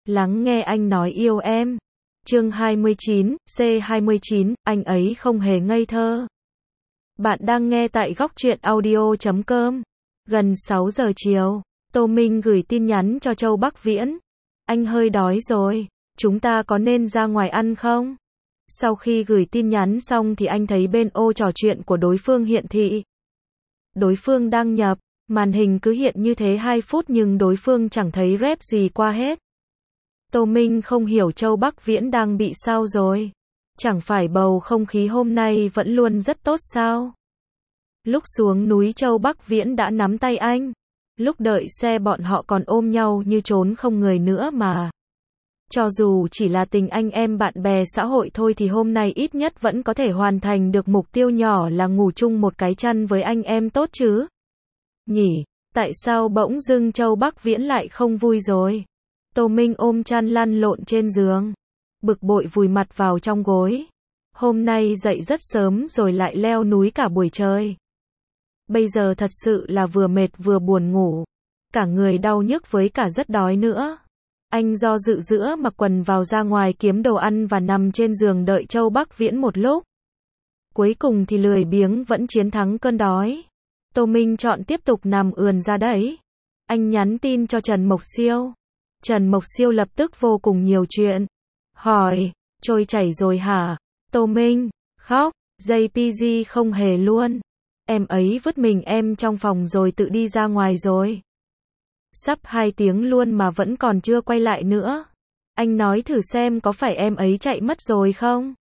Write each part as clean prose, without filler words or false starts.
Lắng nghe anh nói yêu em. Chương 29, C29, anh ấy không hề ngây thơ. Bạn đang nghe tại góc truyện audio.com. Gần 6 giờ chiều, Tô Minh gửi tin nhắn cho Châu Bắc Viễn. Anh hơi đói rồi, chúng ta có nên ra ngoài ăn không? Sau khi gửi tin nhắn xong thì anh thấy bên ô trò chuyện của đối phương hiện thị. Đối phương đăng nhập, màn hình cứ hiện như thế 2 phút nhưng đối phương chẳng thấy rep gì qua hết. Tô Minh không hiểu Châu Bắc Viễn đang bị sao rồi. Chẳng phải bầu không khí hôm nay vẫn luôn rất tốt sao? Lúc xuống núi Châu Bắc Viễn đã nắm tay anh. Lúc đợi xe bọn họ còn ôm nhau như trốn không người nữa mà. Cho dù chỉ là tình anh em bạn bè xã hội thôi thì hôm nay ít nhất vẫn có thể hoàn thành được mục tiêu nhỏ là ngủ chung một cái chăn với anh em tốt chứ. Nhỉ, tại sao bỗng dưng Châu Bắc Viễn lại không vui rồi? Tô Minh ôm chăn lăn lộn trên giường, bực bội vùi mặt vào trong gối. Hôm nay dậy rất sớm rồi lại leo núi cả buổi trời. Bây giờ thật sự là vừa mệt vừa buồn ngủ, cả người đau nhức với cả rất đói nữa. Anh do dự giữa mặc quần vào ra ngoài kiếm đồ ăn và nằm trên giường đợi Châu Bắc Viễn một lúc. Cuối cùng thì lười biếng vẫn chiến thắng cơn đói. Tô Minh chọn tiếp tục nằm ườn ra đấy. Anh nhắn tin cho Trần Mộc Siêu. Trần Mộc Siêu lập tức vô cùng nhiều chuyện. Hỏi, trôi chảy rồi hả? Tô Minh, khóc, JPG không hề luôn. Em ấy vứt mình em trong phòng rồi tự đi ra ngoài rồi. Sắp 2 tiếng luôn mà vẫn còn chưa quay lại nữa. Anh nói thử xem có phải em ấy chạy mất rồi không?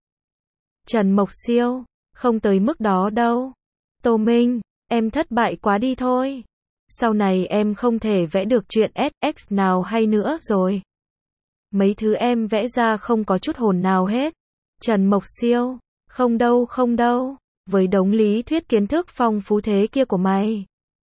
Trần Mộc Siêu, không tới mức đó đâu. Tô Minh, em thất bại quá đi thôi. Sau này em không thể vẽ được chuyện SX nào hay nữa rồi. Mấy thứ em vẽ ra không có chút hồn nào hết. Trần Mộc Siêu, không đâu. Với đống lý thuyết kiến thức phong phú thế kia của mày.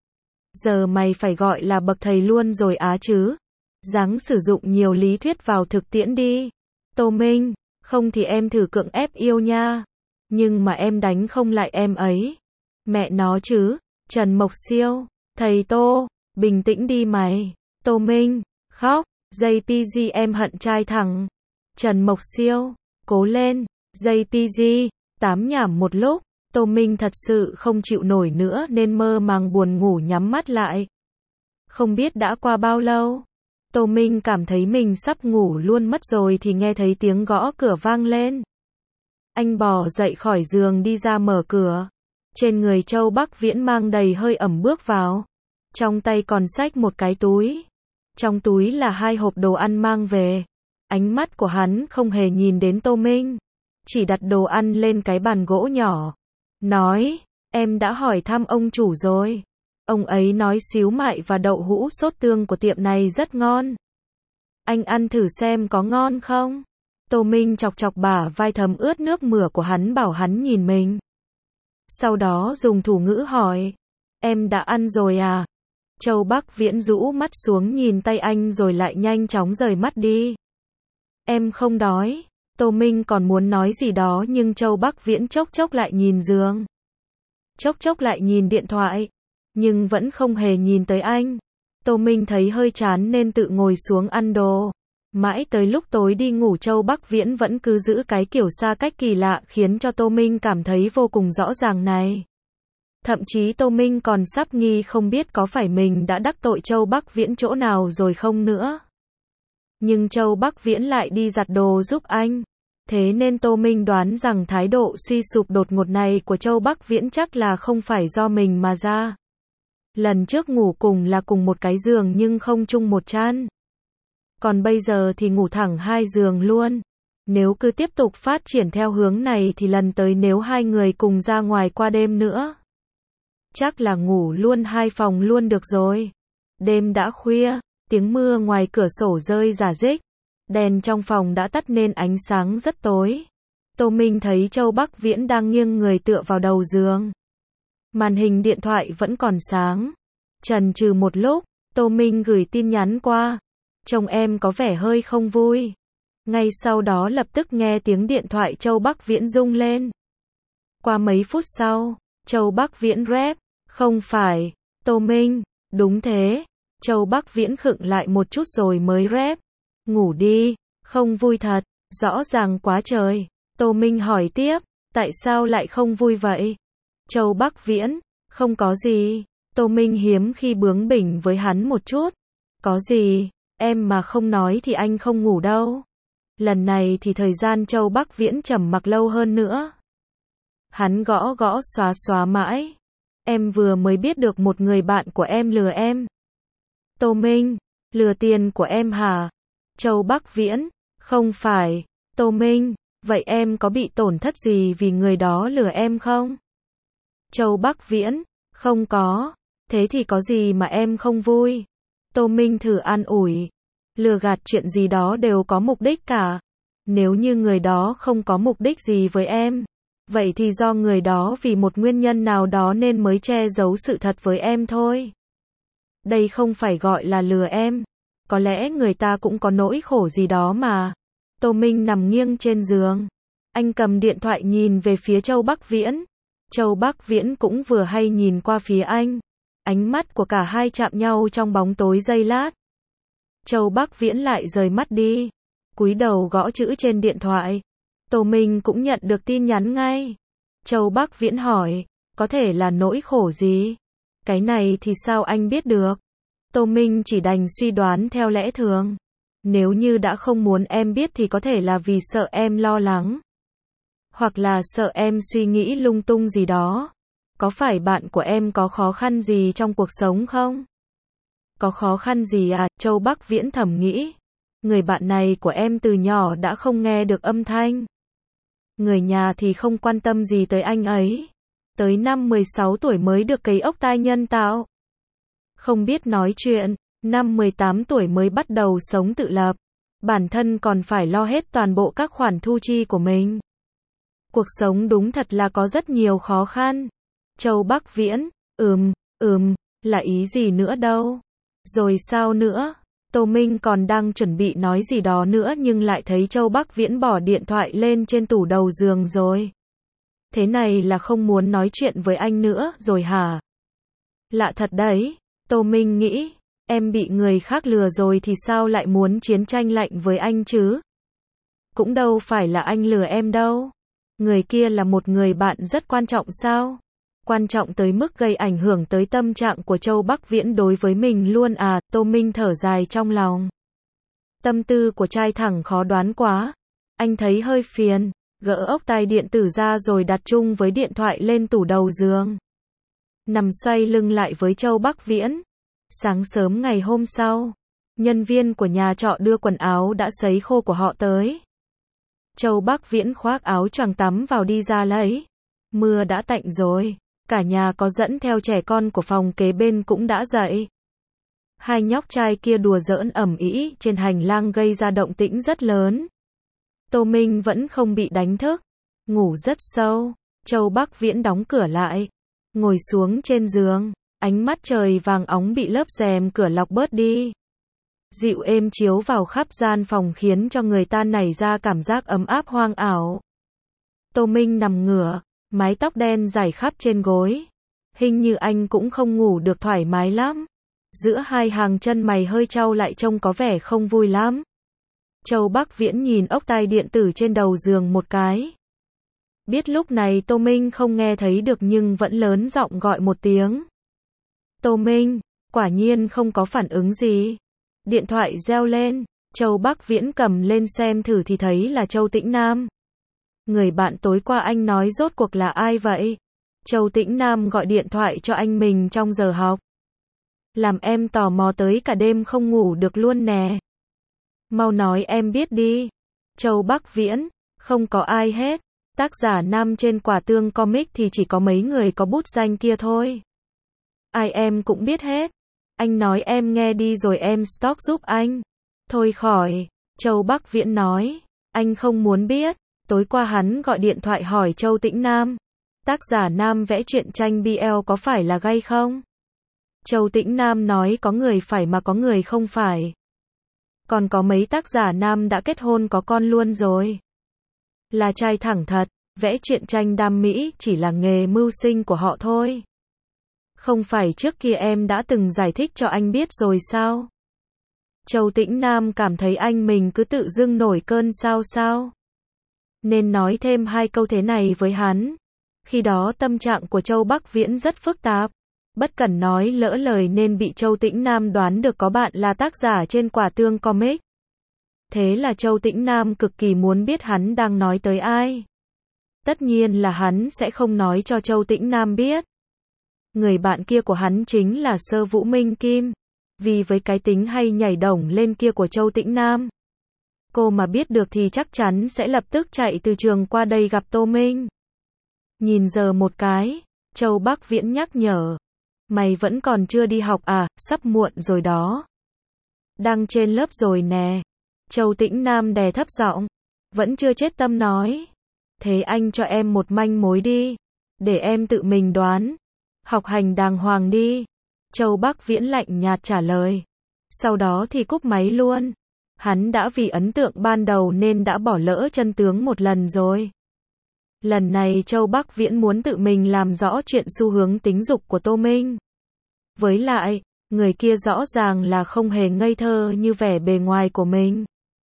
Giờ mày phải gọi là bậc thầy luôn rồi á chứ. Ráng sử dụng nhiều lý thuyết vào thực tiễn đi. Tô Minh, không thì em thử cưỡng ép yêu nha. Nhưng mà em đánh không lại em ấy. Mẹ nó chứ. Trần Mộc Siêu, thầy Tô, bình tĩnh đi mày. Tô Minh, khóc, JPG em hận trai thẳng. Trần Mộc Siêu, cố lên, JPG, tám nhảm một lúc. Tô Minh thật sự không chịu nổi nữa nên mơ màng buồn ngủ nhắm mắt lại. Không biết đã qua bao lâu, Tô Minh cảm thấy mình sắp ngủ luôn mất rồi thì nghe thấy tiếng gõ cửa vang lên. Anh bò dậy khỏi giường đi ra mở cửa. Trên người Châu Bắc Viễn mang đầy hơi ẩm bước vào. Trong tay còn xách một cái túi. Trong túi là 2 hộp đồ ăn mang về. Ánh mắt của hắn không hề nhìn đến Tô Minh. Chỉ đặt đồ ăn lên cái bàn gỗ nhỏ. Nói, em đã hỏi thăm ông chủ rồi. Ông ấy nói xíu mại và đậu hũ sốt tương của tiệm này rất ngon. Anh ăn thử xem có ngon không? Tô Minh chọc chọc bả vai thấm ướt nước mửa của hắn bảo hắn nhìn mình. Sau đó dùng thủ ngữ hỏi, em đã ăn rồi à? Châu Bắc Viễn rũ mắt xuống nhìn tay anh rồi lại nhanh chóng rời mắt đi. Em không đói. Tô Minh còn muốn nói gì đó nhưng Châu Bắc Viễn chốc chốc lại nhìn giường. Chốc chốc lại nhìn điện thoại. Nhưng vẫn không hề nhìn tới anh. Tô Minh thấy hơi chán nên tự ngồi xuống ăn đồ. Mãi tới lúc tối đi ngủ Châu Bắc Viễn vẫn cứ giữ cái kiểu xa cách kỳ lạ khiến cho Tô Minh cảm thấy vô cùng rõ ràng này. Thậm chí Tô Minh còn sắp nghi không biết có phải mình đã đắc tội Châu Bắc Viễn chỗ nào rồi không nữa. Nhưng Châu Bắc Viễn lại đi giặt đồ giúp anh. Thế nên Tô Minh đoán rằng thái độ suy sụp đột ngột này của Châu Bắc Viễn chắc là không phải do mình mà ra. Lần trước ngủ cùng là cùng một cái giường nhưng không chung một chăn. Còn bây giờ thì ngủ thẳng 2 giường luôn. Nếu cứ tiếp tục phát triển theo hướng này thì lần tới nếu 2 người cùng ra ngoài qua đêm nữa. Chắc là ngủ luôn 2 phòng luôn được rồi. Đêm đã khuya, tiếng mưa ngoài cửa sổ rơi rả rích. Đèn trong phòng đã tắt nên ánh sáng rất tối. Tô Minh thấy Châu Bắc Viễn đang nghiêng người tựa vào đầu giường. Màn hình điện thoại vẫn còn sáng. Chần chừ một lúc, Tô Minh gửi tin nhắn qua. Chồng em có vẻ hơi không vui. Ngay sau đó lập tức nghe tiếng điện thoại Châu Bắc Viễn rung lên. Qua mấy phút sau, Châu Bắc Viễn rep. Không phải, Tô Minh, đúng thế. Châu Bắc Viễn khựng lại một chút rồi mới rep. Ngủ đi, không vui thật, rõ ràng quá trời. Tô Minh hỏi tiếp, tại sao lại không vui vậy? Châu Bắc Viễn, không có gì. Tô Minh hiếm khi bướng bỉnh với hắn một chút. Có gì, em mà không nói thì anh không ngủ đâu. Lần này thì thời gian Châu Bắc Viễn trầm mặc lâu hơn nữa. Hắn gõ gõ xóa xóa mãi. Em vừa mới biết được một người bạn của em lừa em. Tô Minh, lừa tiền của em hả? Châu Bắc Viễn, không phải. Tô Minh, vậy em có bị tổn thất gì vì người đó lừa em không? Châu Bắc Viễn, không có. Thế thì có gì mà em không vui? Tô Minh thử an ủi. Lừa gạt chuyện gì đó đều có mục đích cả. Nếu như người đó không có mục đích gì với em, vậy thì do người đó vì một nguyên nhân nào đó nên mới che giấu sự thật với em thôi. Đây không phải gọi là lừa em. Có lẽ người ta cũng có nỗi khổ gì đó mà. Tô Minh nằm nghiêng trên giường. Anh cầm điện thoại nhìn về phía Châu Bắc Viễn. Châu Bắc Viễn cũng vừa hay nhìn qua phía anh. Ánh mắt của cả hai chạm nhau trong bóng tối giây lát. Châu Bắc Viễn lại rời mắt đi. Cúi đầu gõ chữ trên điện thoại. Tô Minh cũng nhận được tin nhắn ngay. Châu Bắc Viễn hỏi, có thể là nỗi khổ gì? Cái này thì sao anh biết được? Tô Minh chỉ đành suy đoán theo lẽ thường. Nếu như đã không muốn em biết thì có thể là vì sợ em lo lắng. Hoặc là sợ em suy nghĩ lung tung gì đó. Có phải bạn của em có khó khăn gì trong cuộc sống không? Có khó khăn gì à? Châu Bắc Viễn thầm nghĩ. Người bạn này của em từ nhỏ đã không nghe được âm thanh. Người nhà thì không quan tâm gì tới anh ấy. Tới năm 16 tuổi mới được cấy ốc tai nhân tạo. Không biết nói chuyện, năm 18 tuổi mới bắt đầu sống tự lập. Bản thân còn phải lo hết toàn bộ các khoản thu chi của mình. Cuộc sống đúng thật là có rất nhiều khó khăn. Châu Bắc Viễn, là ý gì nữa đâu. Rồi sao nữa? Tô Minh còn đang chuẩn bị nói gì đó nữa nhưng lại thấy Châu Bắc Viễn bỏ điện thoại lên trên tủ đầu giường rồi. Thế này là không muốn nói chuyện với anh nữa rồi hả? Lạ thật đấy. Tô Minh nghĩ, em bị người khác lừa rồi thì sao lại muốn chiến tranh lạnh với anh chứ? Cũng đâu phải là anh lừa em đâu. Người kia là một người bạn rất quan trọng sao? Quan trọng tới mức gây ảnh hưởng tới tâm trạng của Châu Bắc Viễn đối với mình luôn à? Tô Minh thở dài trong lòng. Tâm tư của trai thẳng khó đoán quá. Anh thấy hơi phiền, gỡ ốc tai điện tử ra rồi đặt chung với điện thoại lên tủ đầu giường. Nằm xoay lưng lại với Châu Bắc Viễn. Sáng sớm ngày hôm sau, nhân viên của nhà trọ đưa quần áo đã sấy khô của họ tới. Châu Bắc Viễn khoác áo choàng tắm vào đi ra lấy. Mưa đã tạnh rồi. Cả nhà có dẫn theo trẻ con của phòng kế bên cũng đã dậy. Hai nhóc trai kia đùa giỡn ầm ĩ trên hành lang gây ra động tĩnh rất lớn. Tô Minh vẫn không bị đánh thức. Ngủ rất sâu. Châu Bắc Viễn đóng cửa lại. Ngồi xuống trên giường. Ánh mắt trời vàng óng bị lớp rèm cửa lọc bớt đi. Dịu êm chiếu vào khắp gian phòng khiến cho người ta nảy ra cảm giác ấm áp hoang ảo. Tô Minh nằm ngửa. Mái tóc đen rải khắp trên gối. Hình như anh cũng không ngủ được thoải mái lắm. Giữa hai hàng chân mày hơi chau lại trông có vẻ không vui lắm. Châu Bắc Viễn nhìn ốc tai điện tử trên đầu giường một cái. Biết lúc này Tô Minh không nghe thấy được nhưng vẫn lớn giọng gọi một tiếng. Tô Minh, quả nhiên không có phản ứng gì. Điện thoại reo lên, Châu Bắc Viễn cầm lên xem thử thì thấy là Châu Tĩnh Nam. Người bạn tối qua anh nói rốt cuộc là ai vậy? Châu Tĩnh Nam gọi điện thoại cho anh mình trong giờ học. Làm em tò mò tới cả đêm không ngủ được luôn nè. Mau nói em biết đi. Châu Bắc Viễn, không có ai hết. Tác giả nam trên quả tương comic thì chỉ có mấy người có bút danh kia thôi. Ai em cũng biết hết. Anh nói em nghe đi rồi em stalk giúp anh. Thôi khỏi. Châu Bắc Viễn nói. Anh không muốn biết. Tối qua hắn gọi điện thoại hỏi Châu Tĩnh Nam. Tác giả nam vẽ truyện tranh BL có phải là gay không? Châu Tĩnh Nam nói có người phải mà có người không phải. Còn có mấy tác giả nam đã kết hôn có con luôn rồi. Là trai thẳng thật, vẽ truyện tranh đam mỹ chỉ là nghề mưu sinh của họ thôi. Không phải trước kia em đã từng giải thích cho anh biết rồi sao? Châu Tĩnh Nam cảm thấy anh mình cứ tự dưng nổi cơn sao, nên nói thêm 2 câu thế này với hắn. Khi đó tâm trạng của Châu Bắc Viễn rất phức tạp, bất cẩn nói lỡ lời nên bị Châu Tĩnh Nam đoán được có bạn là tác giả trên Quả Tương Comic. Thế là Châu Tĩnh Nam cực kỳ muốn biết hắn đang nói tới ai. Tất nhiên là hắn sẽ không nói cho Châu Tĩnh Nam biết. Người bạn kia của hắn chính là Sơ Vũ Minh Kim. Vì với cái tính hay nhảy đổng lên kia của Châu Tĩnh Nam, cô mà biết được thì chắc chắn sẽ lập tức chạy từ trường qua đây gặp Tô Minh. Nhìn giờ một cái, Châu Bắc Viễn nhắc nhở. Mày vẫn còn chưa đi học à, sắp muộn rồi đó. Đang trên lớp rồi nè. Châu Tĩnh Nam đè thấp giọng, vẫn chưa chết tâm nói. Thế anh cho em một manh mối đi, để em tự mình đoán. Học hành đàng hoàng đi. Châu Bắc Viễn lạnh nhạt trả lời. Sau đó thì cúp máy luôn. Hắn đã vì ấn tượng ban đầu nên đã bỏ lỡ chân tướng một lần rồi. Lần này Châu Bắc Viễn muốn tự mình làm rõ chuyện xu hướng tính dục của Tô Minh. Với lại, người kia rõ ràng là không hề ngây thơ như vẻ bề ngoài của mình.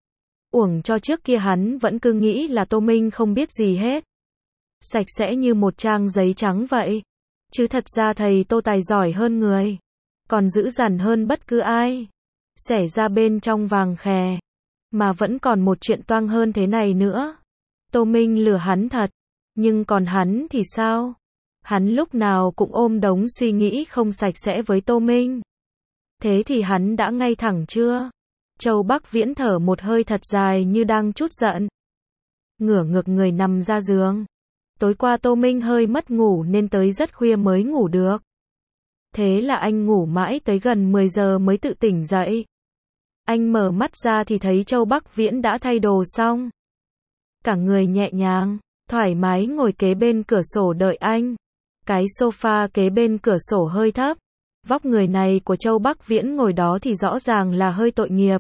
Uổng cho trước kia hắn vẫn cứ nghĩ là Tô Minh không biết gì hết. Sạch sẽ như một trang giấy trắng vậy. Chứ thật ra thầy Tô tài giỏi hơn người. Còn dữ dằn hơn bất cứ ai. Xẻ ra bên trong vàng khè. Mà vẫn còn một chuyện toang hơn thế này nữa. Tô Minh lừa hắn thật. Nhưng còn hắn thì sao? Hắn lúc nào cũng ôm đống suy nghĩ không sạch sẽ với Tô Minh. Thế thì hắn đã ngay thẳng chưa? Châu Bắc Viễn thở một hơi thật dài như đang trút giận. Ngửa ngược người nằm ra giường. Tối qua Tô Minh hơi mất ngủ nên tới rất khuya mới ngủ được. Thế là anh ngủ mãi tới gần 10 giờ mới tự tỉnh dậy. Anh mở mắt ra thì thấy Châu Bắc Viễn đã thay đồ xong. Cả người nhẹ nhàng, thoải mái ngồi kế bên cửa sổ đợi anh. Cái sofa kế bên cửa sổ hơi thấp. Vóc người này của Châu Bắc Viễn ngồi đó thì rõ ràng là hơi tội nghiệp.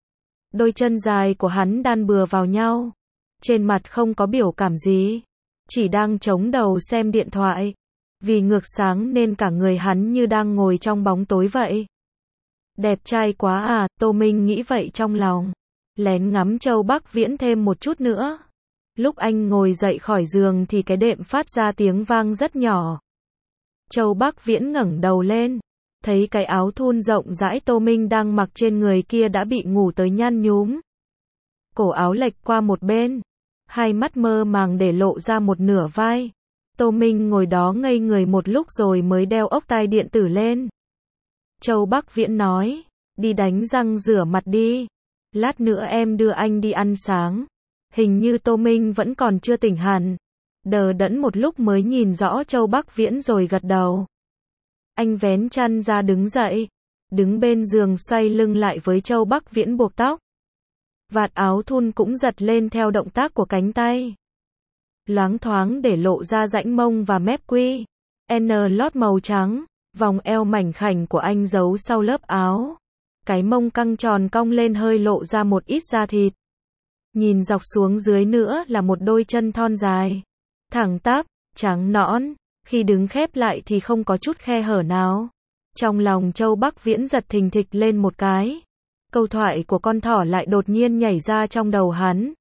Đôi chân dài của hắn đan bừa vào nhau. Trên mặt không có biểu cảm gì. Chỉ đang chống đầu xem điện thoại. Vì ngược sáng nên cả người hắn như đang ngồi trong bóng tối vậy. Đẹp trai quá à, Tô Minh nghĩ vậy trong lòng. Lén ngắm Châu Bắc Viễn thêm một chút nữa. Lúc anh ngồi dậy khỏi giường thì cái đệm phát ra tiếng vang rất nhỏ. Châu Bắc Viễn ngẩng đầu lên. Thấy cái áo thun rộng rãi Tô Minh đang mặc trên người kia đã bị ngủ tới nhăn nhúm. Cổ áo lệch qua một bên. Hai mắt mơ màng để lộ ra một nửa vai. Tô Minh ngồi đó ngây người một lúc rồi mới đeo ốc tai điện tử lên. Châu Bắc Viễn nói, đi đánh răng rửa mặt đi. Lát nữa em đưa anh đi ăn sáng. Hình như Tô Minh vẫn còn chưa tỉnh hẳn. Đờ đẫn một lúc mới nhìn rõ Châu Bắc Viễn rồi gật đầu. Anh vén chăn ra đứng dậy. Đứng bên giường xoay lưng lại với Châu Bắc Viễn buộc tóc. Vạt áo thun cũng giật lên theo động tác của cánh tay. Loáng thoáng để lộ ra rãnh mông và mép quy. N lót màu trắng. Vòng eo mảnh khảnh của anh giấu sau lớp áo. Cái mông căng tròn cong lên hơi lộ ra một ít da thịt. Nhìn dọc xuống dưới nữa là một đôi chân thon dài. Thẳng tắp, trắng nõn. Khi đứng khép lại thì không có chút khe hở nào. Trong lòng Châu Bắc Viễn giật thình thịch lên một cái. Câu thoại của con thỏ lại đột nhiên nhảy ra trong đầu hắn.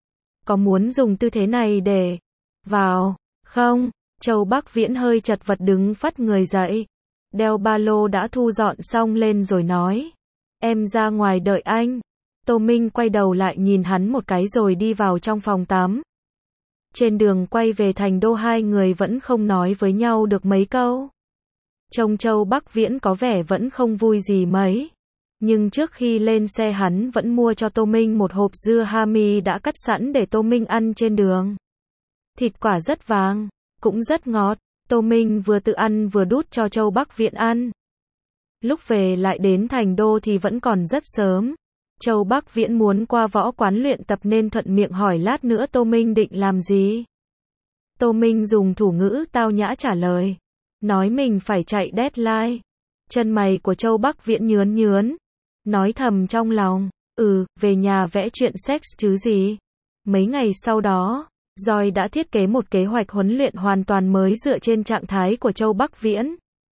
Có muốn dùng tư thế này để vào, không? Châu Bắc Viễn hơi chật vật đứng phắt người dậy. Đeo ba lô đã thu dọn xong lên rồi nói. Em ra ngoài đợi anh. Tô Minh quay đầu lại nhìn hắn một cái rồi đi vào trong phòng tắm. Trên đường quay về thành đô hai người vẫn không nói với nhau được mấy câu. Trông Châu Bắc Viễn có vẻ vẫn không vui gì mấy. Nhưng trước khi lên xe hắn vẫn mua cho Tô Minh một hộp dưa hami đã cắt sẵn để Tô Minh ăn trên đường. Thịt quả rất vàng, cũng rất ngọt. Tô Minh vừa tự ăn vừa đút cho Châu Bắc Viễn ăn. Lúc về lại đến thành đô thì vẫn còn rất sớm. Châu Bắc Viễn muốn qua võ quán luyện tập nên thuận miệng hỏi lát nữa Tô Minh định làm gì. Tô Minh dùng thủ ngữ tao nhã trả lời. Nói mình phải chạy deadline. Chân mày của Châu Bắc Viễn nhướn nhướn. Nói thầm trong lòng. Về nhà vẽ chuyện sex chứ gì. Mấy ngày sau đó, Joy đã thiết kế một kế hoạch huấn luyện hoàn toàn mới dựa trên trạng thái của Châu Bắc Viễn.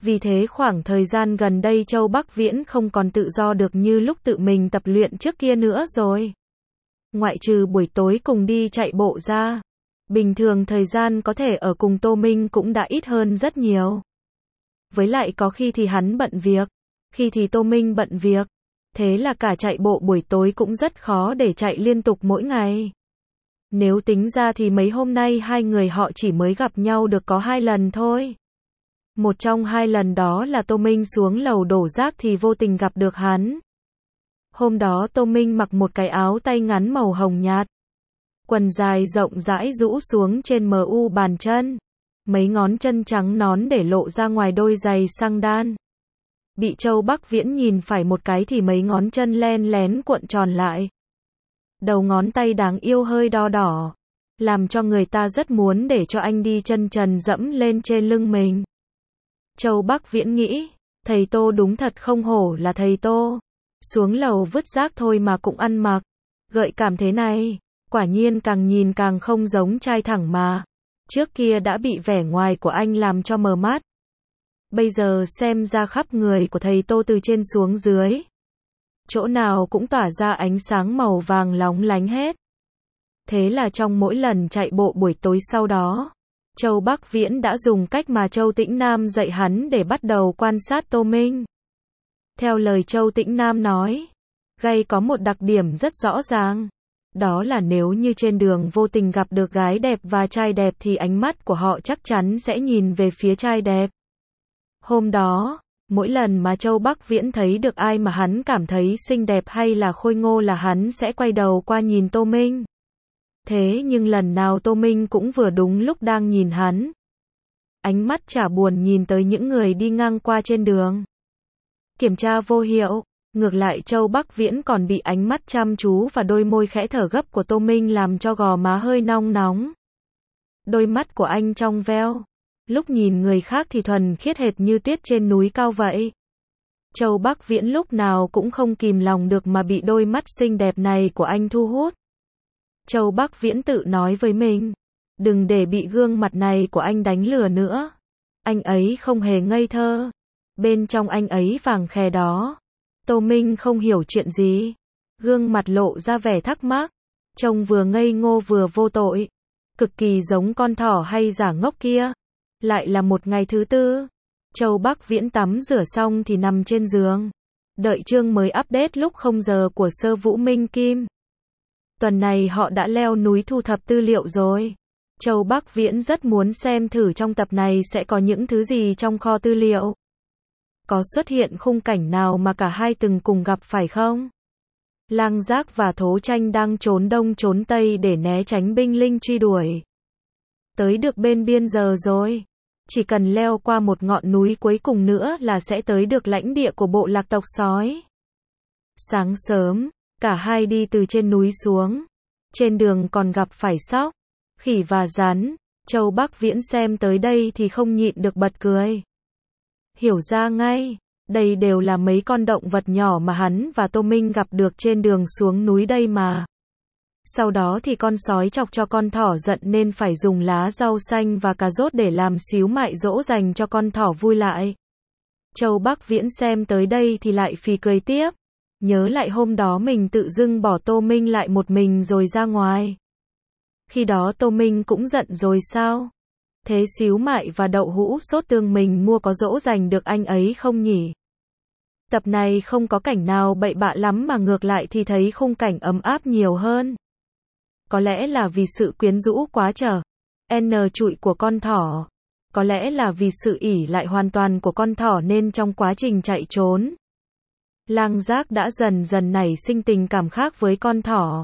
Vì thế khoảng thời gian gần đây Châu Bắc Viễn không còn tự do được như lúc tự mình tập luyện trước kia nữa rồi. Ngoại trừ buổi tối cùng đi chạy bộ ra, bình thường thời gian có thể ở cùng Tô Minh cũng đã ít hơn rất nhiều. Với lại có khi thì hắn bận việc, khi thì Tô Minh bận việc, thế là cả chạy bộ buổi tối cũng rất khó để chạy liên tục mỗi ngày. Nếu tính ra thì mấy hôm nay hai người họ chỉ mới gặp nhau được có 2 lần thôi. Một trong 2 lần đó là Tô Minh xuống lầu đổ rác thì vô tình gặp được hắn. Hôm đó Tô Minh mặc một cái áo tay ngắn màu hồng nhạt, quần dài rộng rãi rũ xuống trên mu bàn chân, mấy ngón chân trắng nõn để lộ ra ngoài đôi giày xăng đan. Bị Châu Bắc Viễn nhìn phải một cái thì mấy ngón chân len lén cuộn tròn lại. Đầu ngón tay đáng yêu hơi đo đỏ, làm cho người ta rất muốn để cho anh đi chân trần dẫm lên trên lưng mình. Châu Bắc Viễn nghĩ, thầy Tô đúng thật không hổ là thầy Tô. Xuống lầu vứt rác thôi mà cũng ăn mặc, gợi cảm thế này, quả nhiên càng nhìn càng không giống trai thẳng mà. Trước kia đã bị vẻ ngoài của anh làm cho mờ mắt. Bây giờ xem ra khắp người của thầy Tô từ trên xuống dưới, chỗ nào cũng tỏa ra ánh sáng màu vàng lóng lánh hết. Thế là trong mỗi lần chạy bộ buổi tối sau đó, Châu Bắc Viễn đã dùng cách mà Châu Tĩnh Nam dạy hắn để bắt đầu quan sát Tô Minh. Theo lời Châu Tĩnh Nam nói, gay có một đặc điểm rất rõ ràng. Đó là nếu như trên đường vô tình gặp được gái đẹp và trai đẹp thì ánh mắt của họ chắc chắn sẽ nhìn về phía trai đẹp. Hôm đó, mỗi lần mà Châu Bắc Viễn thấy được ai mà hắn cảm thấy xinh đẹp hay là khôi ngô là hắn sẽ quay đầu qua nhìn Tô Minh. Thế nhưng lần nào Tô Minh cũng vừa đúng lúc đang nhìn hắn. Ánh mắt chả buồn nhìn tới những người đi ngang qua trên đường. Kiểm tra vô hiệu, ngược lại Châu Bắc Viễn còn bị ánh mắt chăm chú và đôi môi khẽ thở gấp của Tô Minh làm cho gò má hơi nóng nóng. Đôi mắt của anh trong veo, lúc nhìn người khác thì thuần khiết hệt như tuyết trên núi cao vậy. Châu Bắc Viễn lúc nào cũng không kìm lòng được mà bị đôi mắt xinh đẹp này của anh thu hút. Châu Bắc Viễn tự nói với mình, đừng để bị gương mặt này của anh đánh lừa nữa. Anh ấy không hề ngây thơ. Bên trong anh ấy vàng khè đó. Tô Minh không hiểu chuyện gì. Gương mặt lộ ra vẻ thắc mắc. Trông vừa ngây ngô vừa vô tội. Cực kỳ giống con thỏ hay giả ngốc kia. Lại là một ngày thứ tư. Châu Bắc Viễn tắm rửa xong thì nằm trên giường. Đợi chương mới update lúc 0 giờ của Sơ Vũ Minh Kim. Tuần này họ đã leo núi thu thập tư liệu rồi. Châu Bắc Viễn rất muốn xem thử trong tập này sẽ có những thứ gì trong kho tư liệu. Có xuất hiện khung cảnh nào mà cả hai từng cùng gặp phải không? Lang Giác và Thố Tranh đang trốn đông trốn tây để né tránh binh linh truy đuổi. Tới được bên biên giờ rồi. Chỉ cần leo qua một ngọn núi cuối cùng nữa là sẽ tới được lãnh địa của bộ lạc tộc sói. Sáng sớm, cả hai đi từ trên núi xuống. Trên đường còn gặp phải sóc, khỉ và rắn. Châu Bắc Viễn xem tới đây thì không nhịn được bật cười. Hiểu ra ngay, đây đều là mấy con động vật nhỏ mà hắn và Tô Minh gặp được trên đường xuống núi đây mà. Sau đó thì con sói chọc cho con thỏ giận nên phải dùng lá rau xanh và cà rốt để làm xíu mại dỗ dành cho con thỏ vui lại. Châu Bắc Viễn xem tới đây thì lại phì cười tiếp. Nhớ lại hôm đó mình tự dưng bỏ Tô Minh lại một mình rồi ra ngoài. Khi đó Tô Minh cũng giận rồi sao? Thế xíu mại và đậu hũ sốt tương mình mua có dỗ dành được anh ấy không nhỉ? Tập này không có cảnh nào bậy bạ lắm mà ngược lại thì thấy khung cảnh ấm áp nhiều hơn. Có lẽ là vì sự quyến rũ quá trở N trụi của con thỏ. Có lẽ là vì sự ỷ lại hoàn toàn của con thỏ nên trong quá trình chạy trốn, Lang Giác đã dần dần nảy sinh tình cảm khác với con thỏ.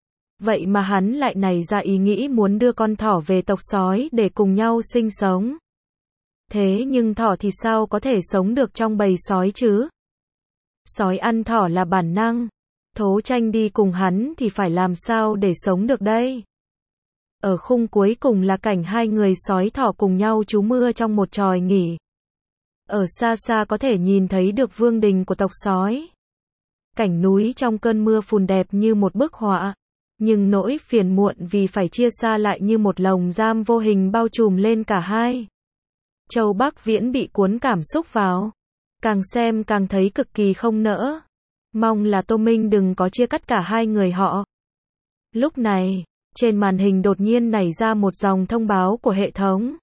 Vậy mà hắn lại nảy ra ý nghĩ muốn đưa con thỏ về tộc sói để cùng nhau sinh sống. Thế nhưng thỏ thì sao có thể sống được trong bầy sói chứ? Sói ăn thỏ là bản năng. Thố Tranh đi cùng hắn thì phải làm sao để sống được đây? Ở khung cuối cùng là cảnh hai người sói thỏ cùng nhau trú mưa trong một chòi nghỉ. Ở xa xa có thể nhìn thấy được vương đình của tộc sói. Cảnh núi trong cơn mưa phùn đẹp như một bức họa. Nhưng nỗi phiền muộn vì phải chia xa lại như một lồng giam vô hình bao trùm lên cả hai. Châu Bắc Viễn bị cuốn cảm xúc vào. Càng xem càng thấy cực kỳ không nỡ. Mong là Tô Minh đừng có chia cắt cả hai người họ. Lúc này, trên màn hình đột nhiên nảy ra một dòng thông báo của hệ thống.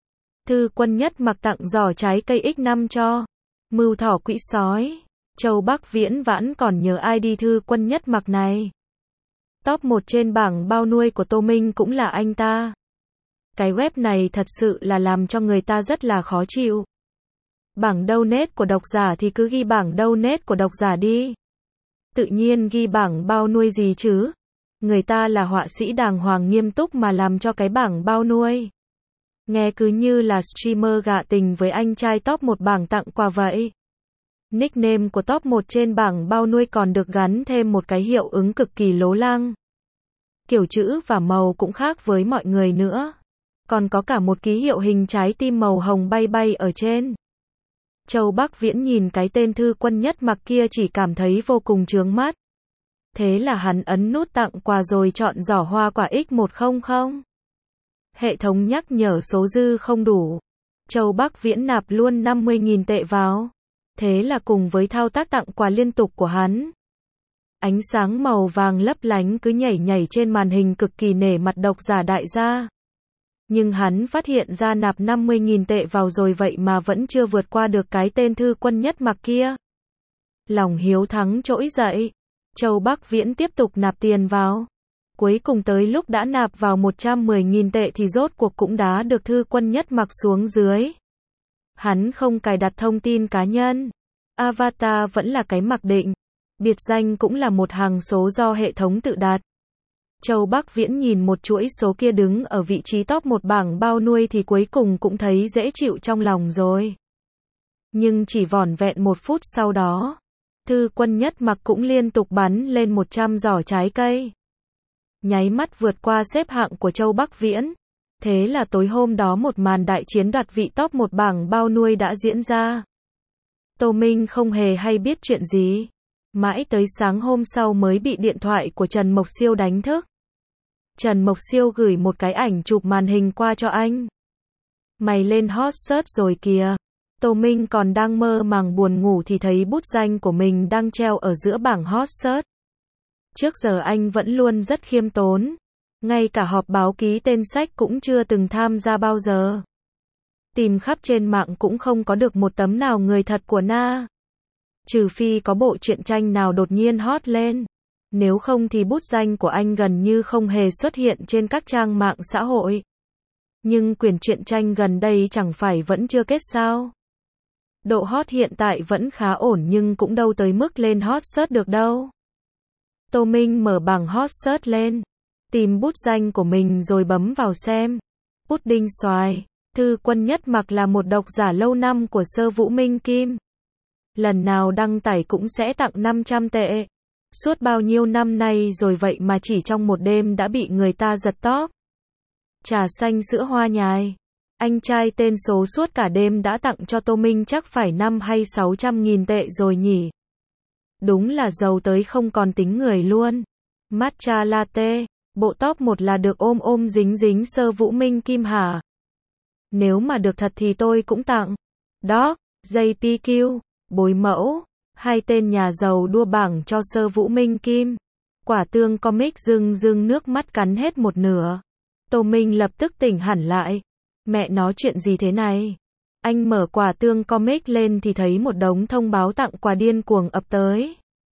Thư Quân Nhất Mặc tặng giỏ trái cây X5 cho Mưu Thỏ Quỹ Sói. Châu Bắc Viễn vẫn còn nhớ ID Thư Quân Nhất Mặc này. Top 1 trên bảng bao nuôi của Tô Minh cũng là anh ta. Cái web này thật sự là làm cho người ta rất là khó chịu. Bảng donate của độc giả thì cứ ghi bảng donate của độc giả đi. Tự nhiên ghi bảng bao nuôi gì chứ? Người ta là họa sĩ đàng hoàng nghiêm túc mà làm cho cái bảng bao nuôi. Nghe cứ như là streamer gạ tình với anh trai top 1 bảng tặng quà vậy. Nickname của top 1 trên bảng bao nuôi còn được gắn thêm một cái hiệu ứng cực kỳ lố lăng. Kiểu chữ và màu cũng khác với mọi người nữa. Còn có cả một ký hiệu hình trái tim màu hồng bay bay ở trên. Châu Bắc Viễn nhìn cái tên Thư Quân Nhất Mặc kia chỉ cảm thấy vô cùng chướng mắt. Thế là hắn ấn nút tặng quà rồi chọn giỏ hoa quả X100. Hệ thống nhắc nhở số dư không đủ. Châu Bắc Viễn nạp luôn 50.000 tệ vào. Thế là cùng với thao tác tặng quà liên tục của hắn, ánh sáng màu vàng lấp lánh cứ nhảy nhảy trên màn hình cực kỳ nể mặt độc giả đại gia. Nhưng hắn phát hiện ra nạp 50.000 tệ vào rồi vậy mà vẫn chưa vượt qua được cái tên Thư Quân Nhất Mặc kia. Lòng hiếu thắng trỗi dậy. Châu Bắc Viễn tiếp tục nạp tiền vào. Cuối cùng tới lúc đã nạp vào 110.000 tệ thì rốt cuộc cũng đá được Thư Quân Nhất Mặc xuống dưới. Hắn không cài đặt thông tin cá nhân. Avatar vẫn là cái mặc định. Biệt danh cũng là một hàng số do hệ thống tự đặt. Châu Bắc Viễn nhìn một chuỗi số kia đứng ở vị trí top 1 bảng bao nuôi thì cuối cùng cũng thấy dễ chịu trong lòng rồi. Nhưng chỉ vỏn vẹn 1 phút sau đó, Thư Quân Nhất Mặc cũng liên tục bắn lên 100 giỏ trái cây. Nháy mắt vượt qua xếp hạng của Châu Bắc Viễn. Thế là tối hôm đó một màn đại chiến đoạt vị top 1 bảng bao nuôi đã diễn ra. Tô Minh không hề hay biết chuyện gì. Mãi tới sáng hôm sau mới bị điện thoại của Trần Mộc Siêu đánh thức. Trần Mộc Siêu gửi một cái ảnh chụp màn hình qua cho anh. Mày lên hot search rồi kìa. Tô Minh còn đang mơ màng buồn ngủ thì thấy bút danh của mình đang treo ở giữa bảng hot search. Trước giờ anh vẫn luôn rất khiêm tốn. Ngay cả họp báo ký tên sách cũng chưa từng tham gia bao giờ. Tìm khắp trên mạng cũng không có được một tấm nào người thật của Na. Trừ phi có bộ truyện tranh nào đột nhiên hot lên. Nếu không thì bút danh của anh gần như không hề xuất hiện trên các trang mạng xã hội. Nhưng quyển truyện tranh gần đây chẳng phải vẫn chưa kết sao? Độ hot hiện tại vẫn khá ổn nhưng cũng đâu tới mức lên hot search được đâu. Tô Minh mở bảng hot search lên. Tìm bút danh của mình rồi bấm vào xem. Pudding xoài. Thư Quân Nhất Mặc là một độc giả lâu năm của Sơ Vũ Minh Kim. Lần nào đăng tải cũng sẽ tặng 500 tệ. Suốt bao nhiêu năm nay rồi vậy mà chỉ trong một đêm đã bị người ta giật top. Trà xanh sữa hoa nhài. Anh trai tên số suốt cả đêm đã tặng cho Tô Minh chắc phải 5 hay 600.000 tệ rồi nhỉ. Đúng là giàu tới không còn tính người luôn. Matcha latte. Bộ top 1 là được ôm ôm dính dính Sơ Vũ Minh Kim hả? Nếu mà được thật thì tôi cũng tặng. Đó, JPQ, Bối Mẫu, hai tên nhà giàu đua bảng cho Sơ Vũ Minh Kim. Quả tương comic rưng rưng nước mắt cắn hết một nửa. Tô Minh lập tức tỉnh hẳn lại. Mẹ nói chuyện gì thế này? Anh mở quả tương comic lên thì thấy một đống thông báo tặng quà điên cuồng ập tới.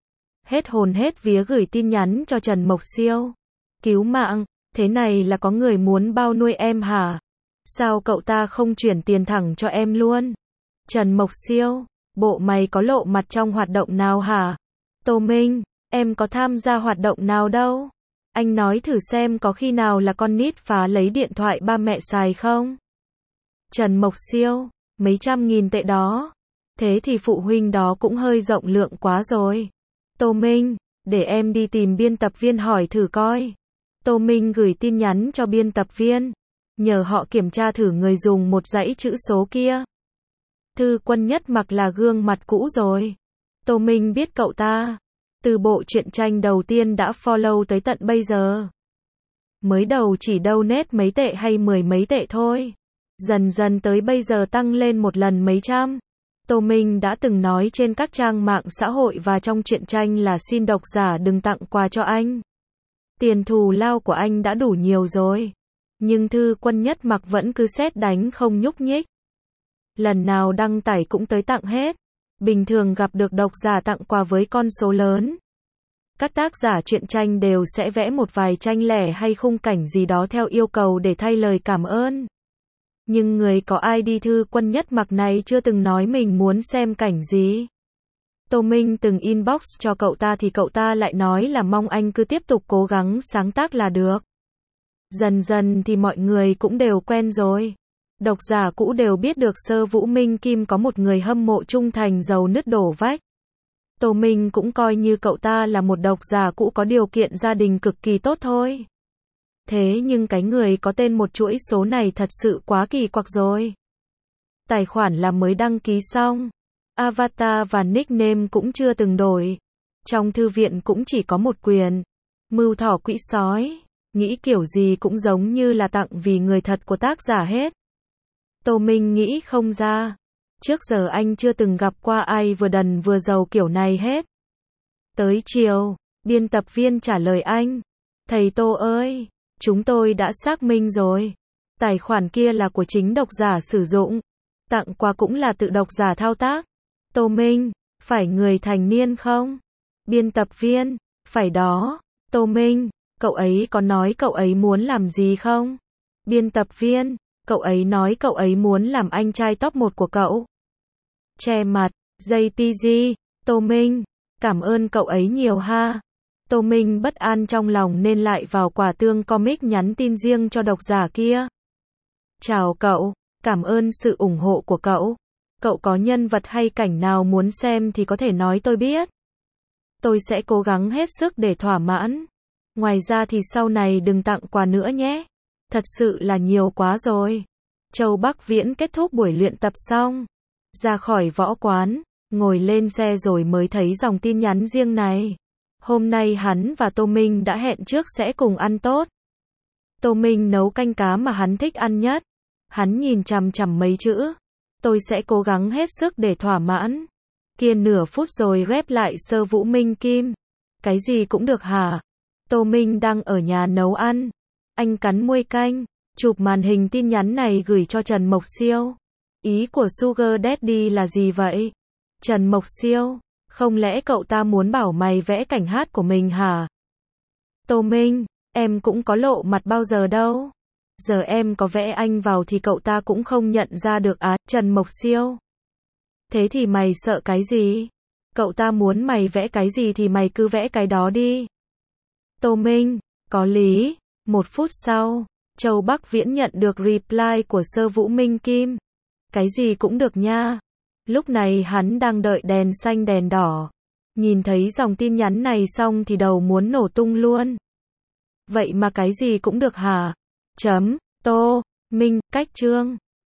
Hết hồn hết vía gửi tin nhắn cho Trần Mộc Siêu. Cứu mạng, thế này là có người muốn bao nuôi em hả? Sao cậu ta không chuyển tiền thẳng cho em luôn? Trần Mộc Siêu, bộ mày có lộ mặt trong hoạt động nào hả? Tô Minh, em có tham gia hoạt động nào đâu. Anh nói thử xem có khi nào là con nít phá lấy điện thoại ba mẹ xài không? Trần Mộc Siêu, mấy trăm nghìn tệ đó. Thế thì phụ huynh đó cũng hơi rộng lượng quá rồi. Tô Minh, để em đi tìm biên tập viên hỏi thử coi. Tô Minh gửi tin nhắn cho biên tập viên, nhờ họ kiểm tra thử người dùng một dãy chữ số kia. Thư Quân Nhất Mặc là gương mặt cũ rồi. Tô Minh biết cậu ta. Từ bộ truyện tranh đầu tiên đã follow tới tận bây giờ. Mới đầu chỉ donate mấy tệ hay 10 mấy tệ thôi. Dần dần tới bây giờ tăng lên một lần mấy trăm. Tô Minh đã từng nói trên các trang mạng xã hội và trong truyện tranh là xin độc giả đừng tặng quà cho anh. Tiền thù lao của anh đã đủ nhiều rồi. Nhưng Thư Quân Nhất Mặc vẫn cứ sét đánh không nhúc nhích. Lần nào đăng tải cũng tới tặng hết. Bình thường gặp được độc giả tặng quà với con số lớn. Các tác giả truyện tranh đều sẽ vẽ một vài tranh lẻ hay khung cảnh gì đó theo yêu cầu để thay lời cảm ơn. Nhưng người có ID Thư Quân Nhất Mặc này chưa từng nói mình muốn xem cảnh gì. Tô Minh từng inbox cho cậu ta thì cậu ta lại nói là mong anh cứ tiếp tục cố gắng sáng tác là được. Dần dần thì mọi người cũng đều quen rồi. Độc giả cũ đều biết được Sơ Vũ Minh Kim có một người hâm mộ trung thành giàu nứt đổ vách. Tô Minh cũng coi như cậu ta là một độc giả cũ có điều kiện gia đình cực kỳ tốt thôi. Thế nhưng cái người có tên một chuỗi số này thật sự quá kỳ quặc rồi. Tài khoản là mới đăng ký xong. Avatar và nickname cũng chưa từng đổi. Trong thư viện cũng chỉ có một quyền. Mưu thỏ quỹ sói. Nghĩ kiểu gì cũng giống như là tặng vì người thật của tác giả hết. Tô Minh nghĩ không ra. Trước giờ anh chưa từng gặp qua ai vừa đần vừa giàu kiểu này hết. Tới chiều, biên tập viên trả lời anh. Thầy Tô ơi, chúng tôi đã xác minh rồi. Tài khoản kia là của chính độc giả sử dụng. Tặng quà cũng là tự độc giả thao tác. Tô Minh, phải người thành niên không? Biên tập viên, phải đó. Tô Minh, cậu ấy có nói cậu ấy muốn làm gì không? Biên tập viên, cậu ấy nói cậu ấy muốn làm anh trai top 1 của cậu. Che mặt, JPG, Tô Minh, cảm ơn cậu ấy nhiều ha. Tô Minh bất an trong lòng nên lại vào quả tương comic nhắn tin riêng cho độc giả kia. Chào cậu, cảm ơn sự ủng hộ của cậu. Cậu có nhân vật hay cảnh nào muốn xem thì có thể nói tôi biết. Tôi sẽ cố gắng hết sức để thỏa mãn. Ngoài ra thì sau này đừng tặng quà nữa nhé. Thật sự là nhiều quá rồi. Châu Bắc Viễn kết thúc buổi luyện tập xong. Ra khỏi võ quán, ngồi lên xe rồi mới thấy dòng tin nhắn riêng này. Hôm nay hắn và Tô Minh đã hẹn trước sẽ cùng ăn tốt. Tô Minh nấu canh cá mà hắn thích ăn nhất. Hắn nhìn chằm chằm mấy chữ. Tôi sẽ cố gắng hết sức để thỏa mãn. Kia nửa phút rồi rep lại Sơ Vũ Minh Kim. Cái gì cũng được hả? Tô Minh đang ở nhà nấu ăn. Anh cắn muôi canh, chụp màn hình tin nhắn này gửi cho Trần Mộc Siêu. Ý của Sugar Daddy là gì vậy? Trần Mộc Siêu, không lẽ cậu ta muốn bảo mày vẽ cảnh hát của mình hả? Tô Minh, em cũng có lộ mặt bao giờ đâu. Giờ em có vẽ anh vào thì cậu ta cũng không nhận ra được á. Trần Mộc Siêu. Thế thì mày sợ cái gì? Cậu ta muốn mày vẽ cái gì thì mày cứ vẽ cái đó đi. Tô Minh, có lý. 1 phút sau, Châu Bắc Viễn nhận được reply của Sơ Vũ Minh Kim. Cái gì cũng được nha. Lúc này hắn đang đợi đèn xanh đèn đỏ. Nhìn thấy dòng tin nhắn này xong thì đầu muốn nổ tung luôn. Vậy mà cái gì cũng được hả? Tô Minh, cách chương.